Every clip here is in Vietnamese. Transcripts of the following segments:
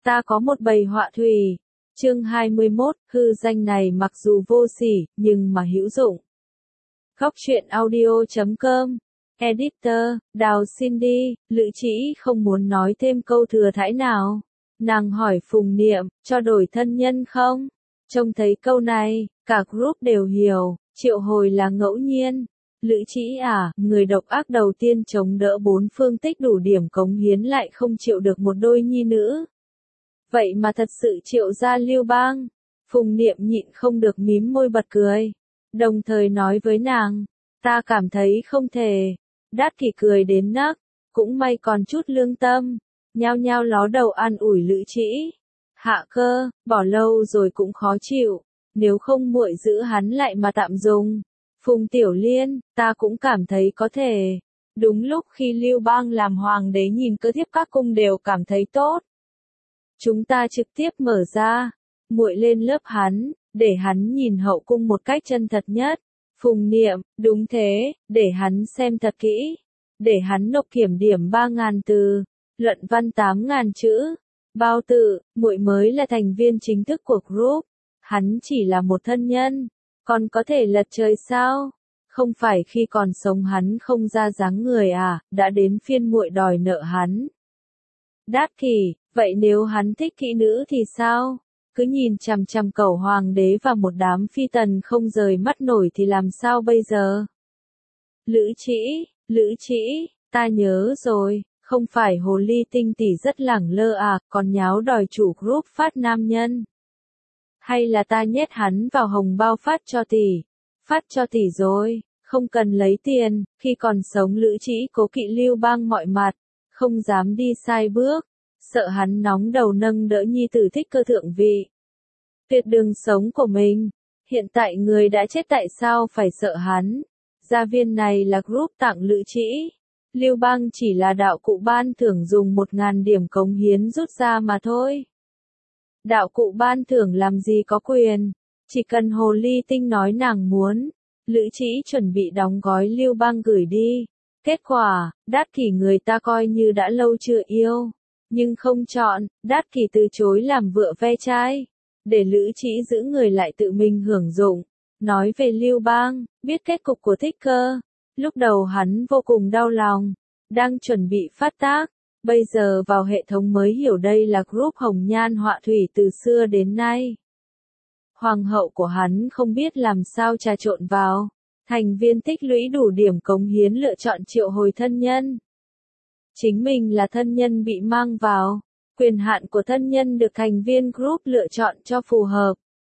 Ta có một bầy họa thủy. Chương 21, hư danh này mặc dù vô sỉ, nhưng mà hữu dụng. Góc truyện audio.com. Editor, Đào Cindy, Lữ Trĩ không muốn nói thêm câu thừa thãi nào. Nàng hỏi Phùng Niệm, cho đổi thân nhân không? Trông thấy câu này, cả group đều hiểu, triệu hồi là ngẫu nhiên. Lữ Trĩ à, người độc ác đầu tiên chống đỡ bốn phương tích đủ điểm cống hiến lại không chịu được một đôi nhi nữ. Vậy mà thật sự triệu ra Lưu Bang. Phùng Niệm nhịn không được mím môi bật cười. Đồng thời nói với nàng, ta cảm thấy không thể. Đát Kỷ cười đến nấc, cũng may còn chút lương tâm. Nhao nhao ló đầu an ủi Lữ Trĩ. Hạ cơ, bỏ lâu rồi cũng khó chịu. Nếu không muội giữ hắn lại mà tạm dùng. Phùng Tiểu Liên, ta cũng cảm thấy có thể. Đúng lúc khi Lưu Bang làm hoàng đế nhìn cơ thiếp các cung đều cảm thấy tốt. Chúng ta trực tiếp mở ra, muội lên lớp hắn, để hắn nhìn hậu cung một cách chân thật nhất. Phùng Niệm, đúng thế, để hắn xem thật kỹ. Để hắn nộp kiểm điểm 3.000 từ, luận văn 8.000 chữ. Bao tự, muội mới là thành viên chính thức của group. Hắn chỉ là một thân nhân, còn có thể lật trời sao? Không phải khi còn sống hắn không ra dáng người à, đã đến phiên muội đòi nợ hắn. Đát Kỷ, vậy nếu hắn thích kỹ nữ thì sao? Cứ nhìn chằm chằm cẩu hoàng đế và một đám phi tần không rời mắt nổi thì làm sao bây giờ? Lữ Trĩ, ta nhớ rồi, không phải hồ ly tinh tỷ rất lẳng lơ à, còn nháo đòi chủ group phát nam nhân. Hay là ta nhét hắn vào hồng bao phát cho tỷ? Phát cho tỷ rồi, không cần lấy tiền, khi còn sống Lữ Trĩ cố kỵ Lưu Bang mọi mặt, không dám đi sai bước, sợ hắn nóng đầu nâng đỡ nhi tử thích cơ thượng vị. Tuyệt đường sống của mình, hiện tại người đã chết tại sao phải sợ hắn? Gia viên này là group tặng Lữ Trĩ. Lưu Bang chỉ là đạo cụ ban thưởng dùng 1.000 điểm cống hiến rút ra mà thôi. Đạo cụ ban thưởng làm gì có quyền, chỉ cần hồ ly tinh nói nàng muốn. Lữ Trĩ chuẩn bị đóng gói Lưu Bang gửi đi. Kết quả, Đát Kỷ người ta coi như đã lâu chưa yêu, nhưng không chọn, Đát Kỷ từ chối làm vợ ve chai, để Lữ Trĩ giữ người lại tự mình hưởng dụng. Nói về Lưu Bang, biết kết cục của Thích Cơ, lúc đầu hắn vô cùng đau lòng, đang chuẩn bị phát tác, bây giờ vào hệ thống mới hiểu đây là group hồng nhan họa thủy từ xưa đến nay. Hoàng hậu của hắn không biết làm sao trà trộn vào. Thành viên tích lũy đủ điểm cống hiến lựa chọn triệu hồi thân nhân. Chính mình là thân nhân bị mang vào. Quyền hạn của thân nhân được thành viên group lựa chọn cho phù hợp.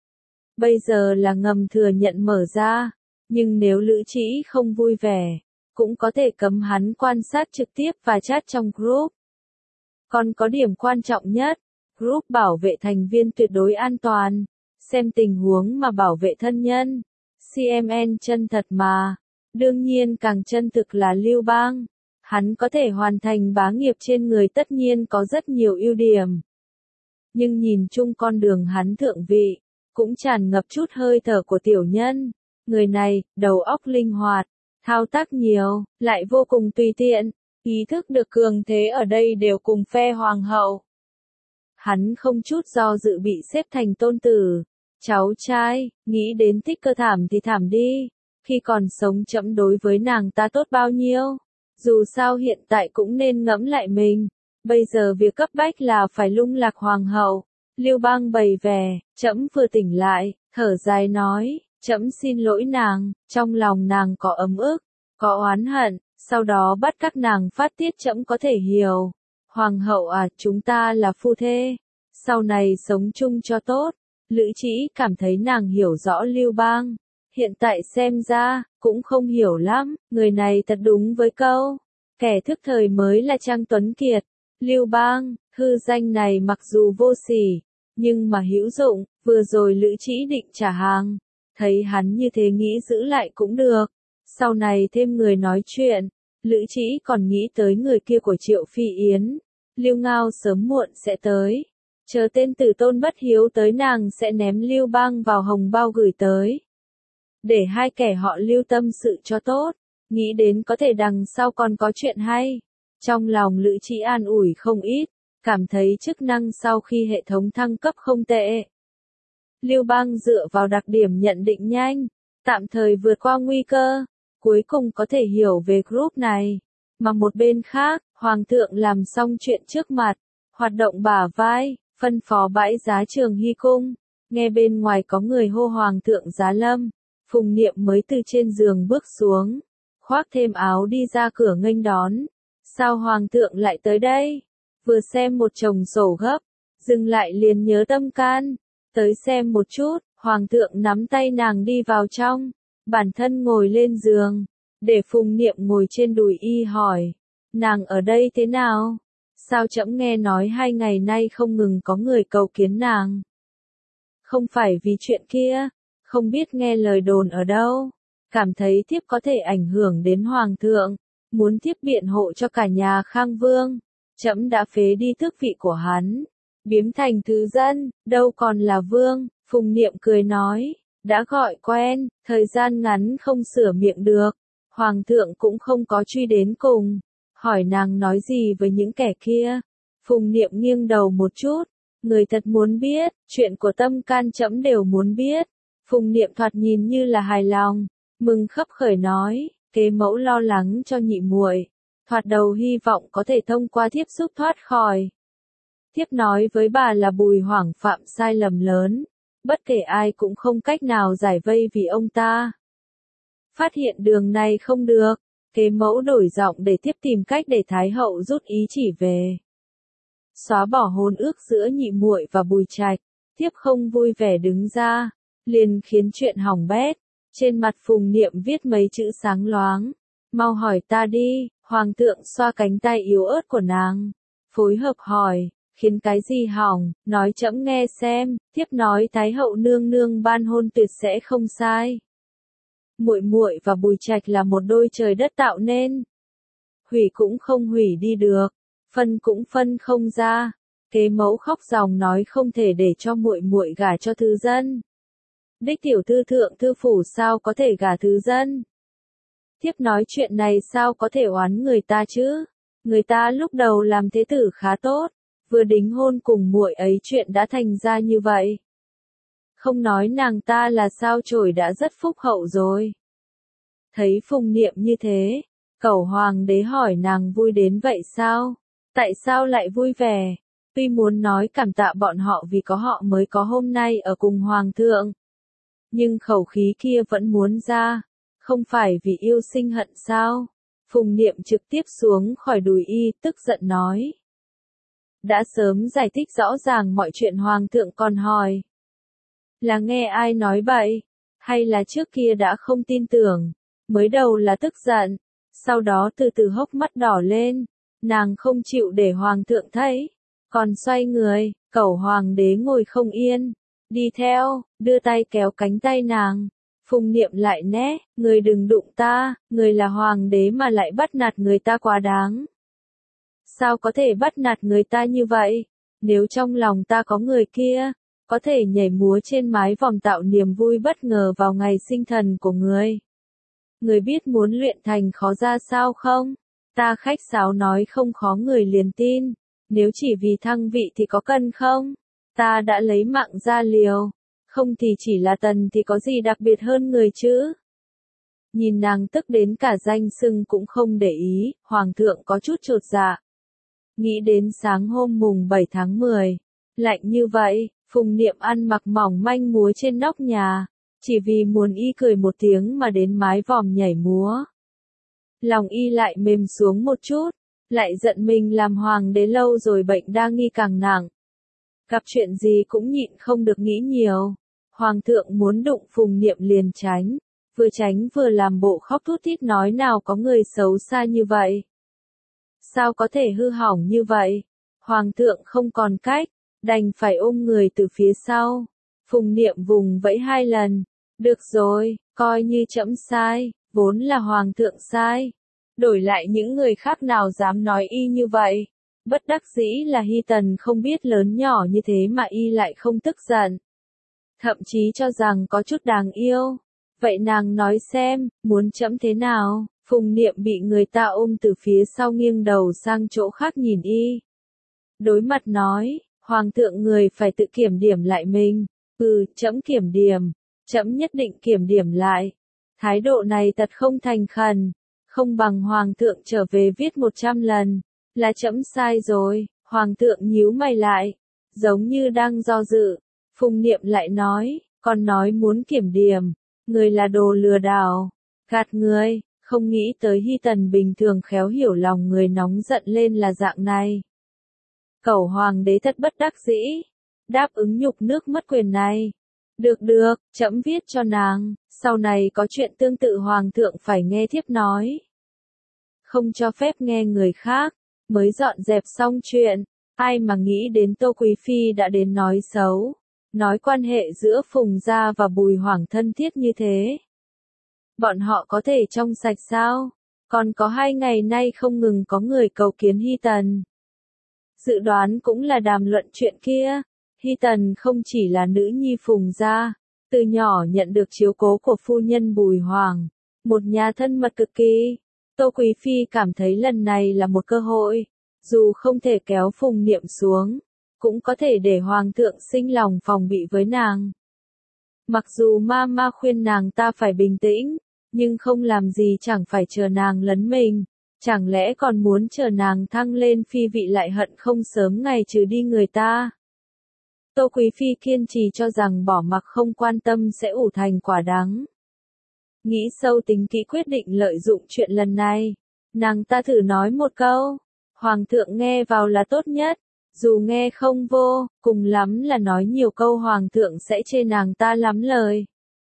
Bây giờ là ngầm thừa nhận mở ra. Nhưng nếu Lữ Trĩ không vui vẻ, cũng có thể cấm hắn quan sát trực tiếp và chat trong group. Còn có điểm quan trọng nhất, group bảo vệ thành viên tuyệt đối an toàn. Xem tình huống mà bảo vệ thân nhân. CMN chân thật mà. Đương nhiên càng chân thực là Lưu Bang. Hắn có thể hoàn thành bá nghiệp trên người tất nhiên có rất nhiều ưu điểm. Nhưng nhìn chung con đường hắn thượng vị, cũng tràn ngập chút hơi thở của tiểu nhân. Người này, đầu óc linh hoạt, thao tác nhiều, lại vô cùng tùy tiện. Ý thức được cường thế ở đây đều cùng phe hoàng hậu. Hắn không chút do dự bị xếp thành tôn tử. Cháu trai, nghĩ đến Thích Cơ thảm thì thảm đi. Khi còn sống trẫm đối với nàng ta tốt bao nhiêu. Dù sao hiện tại cũng nên ngẫm lại mình. Bây giờ việc cấp bách là phải lung lạc hoàng hậu. Lưu Bang bày vẻ, trẫm vừa tỉnh lại, thở dài nói, trẫm xin lỗi nàng. Trong lòng nàng có ấm ức, có oán hận, sau đó bắt các nàng phát tiết trẫm có thể hiểu. Hoàng hậu à, chúng ta là phu thê. Sau này sống chung cho tốt. Lữ Trĩ cảm thấy nàng hiểu rõ Lưu Bang. Hiện tại xem ra, cũng không hiểu lắm, người này thật đúng với câu. Kẻ thức thời mới là Trang Tuấn Kiệt. Lưu Bang, hư danh này mặc dù vô sỉ, nhưng mà hữu dụng, vừa rồi Lữ Trĩ định trả hàng. Thấy hắn như thế nghĩ giữ lại cũng được. Sau này thêm người nói chuyện, Lữ Trĩ còn nghĩ tới người kia của Triệu Phi Yến. Lưu Ngao sớm muộn sẽ tới. Chờ tên tử tôn bất hiếu tới nàng sẽ ném Lưu Bang vào hồng bao gửi tới. Để hai kẻ họ Lưu tâm sự cho tốt. Nghĩ đến có thể đằng sau còn có chuyện hay. Trong lòng Lữ Trĩ an ủi không ít. cảm thấy chức năng sau khi hệ thống thăng cấp không tệ. Lưu Bang dựa vào đặc điểm nhận định nhanh, tạm thời vượt qua nguy cơ, cuối cùng có thể hiểu về group này. Mà một bên khác, Hoàng thượng làm xong chuyện trước mặt, hoạt động bả vai, phân phó bãi giá Trường Hy Cung. Nghe bên ngoài có người hô Hoàng thượng giá lâm, Phùng Niệm mới từ trên giường bước xuống, khoác thêm áo đi ra cửa nghênh đón. Sao Hoàng thượng lại tới đây? Vừa xem một chồng sổ gấp, dừng lại liền nhớ Tâm Can. Tới xem một chút, Hoàng thượng nắm tay nàng đi vào trong, bản thân ngồi lên giường, để Phùng Niệm ngồi trên đùi y hỏi, nàng ở đây thế nào? Sao trẫm nghe nói 2 ngày nay không ngừng có người cầu kiến nàng? Không phải vì chuyện kia, không biết nghe lời đồn ở đâu, cảm thấy thiếp có thể ảnh hưởng đến Hoàng thượng, muốn thiếp biện hộ cho cả nhà Khang Vương, trẫm đã phế đi tước vị của hắn, biếm thành thứ dân, đâu còn là vương. Phùng Niệm cười nói, đã gọi quen, thời gian ngắn không sửa miệng được, Hoàng thượng cũng không có truy đến cùng, hỏi nàng nói gì với những kẻ kia. Phùng Niệm nghiêng đầu một chút, người thật muốn biết, chuyện của Tâm Can trẫm đều muốn biết. Phùng Niệm thoạt nhìn như là hài lòng, mừng khấp khởi nói, kế mẫu lo lắng cho nhị muội, thoạt đầu hy vọng có thể thông qua thiếp giúp thoát khỏi. Thiếp nói với bà là Bùi Hoảng phạm sai lầm lớn, bất kể ai cũng không cách nào giải vây vì ông ta. Phát hiện đường này không được, kế mẫu đổi giọng để thiếp tìm cách để Thái hậu rút ý chỉ về. Xóa bỏ hôn ước giữa nhị muội và Bùi Trạch, thiếp không vui vẻ đứng ra, liền khiến chuyện hỏng bét. Trên mặt Phùng Niệm viết mấy chữ sáng loáng, mau hỏi ta đi. Hoàng thượng xoa cánh tay yếu ớt của nàng, phối hợp hỏi, khiến cái gì hỏng, nói trẫm nghe xem. Thiếp nói Thái hậu nương nương ban hôn tuyệt sẽ không sai. Muội muội và Bùi Trạch là một đôi trời đất tạo nên, hủy cũng không hủy đi được, phân cũng phân không ra. Kế mẫu khóc ròng nói không thể để cho muội muội gả cho thư dân. Đích tiểu thư thượng thư phủ sao có thể gả thư dân? Thiếp nói chuyện này sao có thể oán người ta chứ? Người ta lúc đầu làm thế tử khá tốt, vừa đính hôn cùng muội ấy chuyện đã thành ra như vậy. Không nói nàng ta là sao chổi đã rất phúc hậu rồi. Thấy Phùng Niệm như thế, Cẩu Hoàng đế hỏi nàng vui đến vậy sao? Tại sao lại vui vẻ? Tuy muốn nói cảm tạ bọn họ vì có họ mới có hôm nay ở cùng Hoàng thượng, nhưng khẩu khí kia vẫn muốn ra, không phải vì yêu sinh hận sao? Phùng Niệm trực tiếp xuống khỏi đùi y, tức giận nói. Đã sớm giải thích rõ ràng mọi chuyện Hoàng thượng còn hỏi. Là nghe ai nói bậy, hay là trước kia đã không tin tưởng, mới đầu là tức giận, sau đó từ từ hốc mắt đỏ lên, nàng không chịu để Hoàng thượng thấy, còn xoay người, Cẩu Hoàng đế ngồi không yên, đi theo, đưa tay kéo cánh tay nàng. Phùng Niệm lại né, người đừng đụng ta, người là Hoàng đế mà lại bắt nạt người ta quá đáng. Sao có thể bắt nạt người ta như vậy? Nếu trong lòng ta có người kia, có thể nhảy múa trên mái vòm tạo niềm vui bất ngờ vào ngày sinh thần của người. Người biết muốn luyện thành khó ra sao không? Ta khách sáo nói không khó người liền tin. Nếu chỉ vì thăng vị thì có cần không? Ta đã lấy mạng ra liều. Không thì chỉ là tần thì có gì đặc biệt hơn người chứ? Nhìn nàng tức đến cả danh xưng cũng không để ý, Hoàng thượng có chút chột dạ. Nghĩ đến sáng hôm mùng 7 tháng 10, lạnh như vậy, Phùng Niệm ăn mặc mỏng manh múa trên nóc nhà, chỉ vì muốn y cười một tiếng mà đến mái vòm nhảy múa. Lòng y lại mềm xuống một chút, lại giận mình làm hoàng đế lâu rồi bệnh đa nghi càng nặng. Gặp chuyện gì cũng nhịn không được nghĩ nhiều. Hoàng thượng muốn đụng Phùng Niệm liền tránh vừa làm bộ khóc thút thít nói nào có người xấu xa như vậy. Sao có thể hư hỏng như vậy? Hoàng thượng không còn cách, đành phải ôm người từ phía sau. Phùng Niệm vùng vẫy 2 lần. Được rồi, coi như trẫm sai, vốn là Hoàng thượng sai. Đổi lại những người khác nào dám nói y như vậy. Bất đắc dĩ là Hy Tần không biết lớn nhỏ như thế mà y lại không tức giận. Thậm chí cho rằng có chút đáng yêu. Vậy nàng nói xem, muốn trẫm thế nào? Phùng Niệm bị người ta ôm từ phía sau nghiêng đầu sang chỗ khác nhìn y. đối mặt nói, Hoàng thượng người phải tự kiểm điểm lại mình. Trẫm kiểm điểm, trẫm nhất định kiểm điểm lại. Thái độ này thật không thành khẩn, không bằng Hoàng thượng trở về viết 100 lần, là trẫm sai rồi. Hoàng thượng nhíu mày lại, giống như đang do dự. Phùng Niệm lại nói, con nói muốn kiểm điểm, người là đồ lừa đảo, gạt người, không nghĩ tới Hy Tần bình thường khéo hiểu lòng người nóng giận lên là dạng này. Cẩu hoàng đế thật bất đắc dĩ, đáp ứng nhục nước mất quyền này. Được, trẫm viết cho nàng, sau này có chuyện tương tự hoàng thượng phải nghe thiếp nói. Không cho phép nghe người khác, mới dọn dẹp xong chuyện, ai mà nghĩ đến Tô Quý Phi đã đến nói xấu, nói quan hệ giữa Phùng gia và Bùi Hoàng thân thiết như thế. Bọn họ có thể trong sạch sao? Còn có 2 ngày nay không ngừng có người cầu kiến Hy Tần. Dự đoán cũng là đàm luận chuyện kia. Hy Tần không chỉ là nữ nhi Phùng gia, từ nhỏ nhận được chiếu cố của phu nhân Bùi Hoàng, một nhà thân mật cực kỳ. Tô Quý Phi cảm thấy lần này là một cơ hội, dù không thể kéo Phùng Niệm xuống, cũng có thể để Hoàng thượng sinh lòng phòng bị với nàng. Mặc dù ma khuyên nàng ta phải bình tĩnh, nhưng không làm gì chẳng phải chờ nàng lấn mình, chẳng lẽ còn muốn chờ nàng thăng lên phi vị lại hận không sớm ngày trừ đi người ta. Tô Quý Phi kiên trì cho rằng bỏ mặc không quan tâm sẽ ủ thành quả đắng. Nghĩ sâu tính kỹ quyết định lợi dụng chuyện lần này. Nàng ta thử nói một câu, Hoàng thượng nghe vào là tốt nhất, dù nghe không vô, cùng lắm là nói nhiều câu Hoàng thượng sẽ chê nàng ta lắm lời.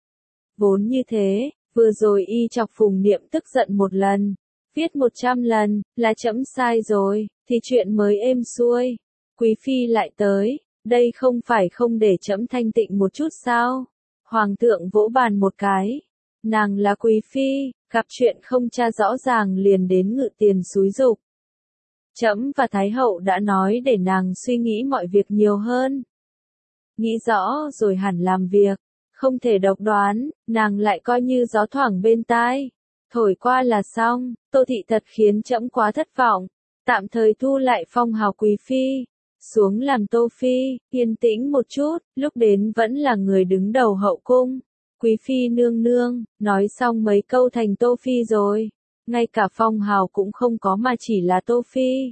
Vốn như thế, vừa rồi y chọc Phùng Niệm tức giận một lần, viết 100 lần, là trẫm sai rồi, thì chuyện mới êm xuôi. Quý Phi lại tới, đây không phải không để trẫm thanh tịnh một chút sao? Hoàng thượng vỗ bàn một cái. Nàng là Quý Phi, gặp chuyện không tra rõ ràng liền đến ngự tiền xúi giục. Trẫm và Thái hậu đã nói để nàng suy nghĩ mọi việc nhiều hơn. Nghĩ rõ rồi hẳn làm việc, không thể độc đoán, nàng lại coi như gió thoảng bên tai. Thổi qua là xong, Tô thị thật khiến trẫm quá thất vọng, tạm thời thu lại phong hào Quý Phi, xuống làm Tô Phi, yên tĩnh một chút, lúc đến vẫn là người đứng đầu hậu cung. Quý Phi nương nương, nói xong mấy câu thành Tô Phi rồi, ngay cả phong hào cũng không có mà chỉ là Tô Phi.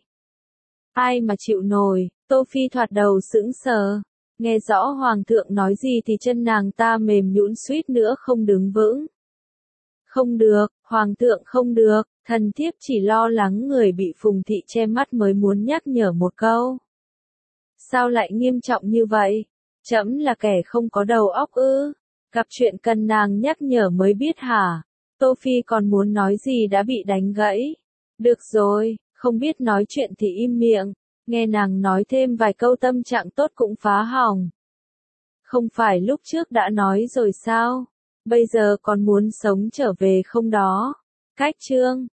Ai mà chịu nổi, Tô Phi thoạt đầu sững sờ, nghe rõ Hoàng thượng nói gì thì chân nàng ta mềm nhũn suýt nữa không đứng vững. Không được, Hoàng thượng không được, thần thiếp chỉ lo lắng người bị Phùng thị che mắt mới muốn nhắc nhở một câu. Sao lại nghiêm trọng như vậy? Trẫm là kẻ không có đầu óc ư? Gặp chuyện cần nàng nhắc nhở mới biết hả? Tô Phi còn muốn nói gì đã bị đánh gãy. Được rồi, không biết nói chuyện thì im miệng, nghe nàng nói thêm vài câu tâm trạng tốt cũng phá hỏng. Không phải lúc trước đã nói rồi sao? Bây giờ còn muốn sống trở về không đó? Cách chương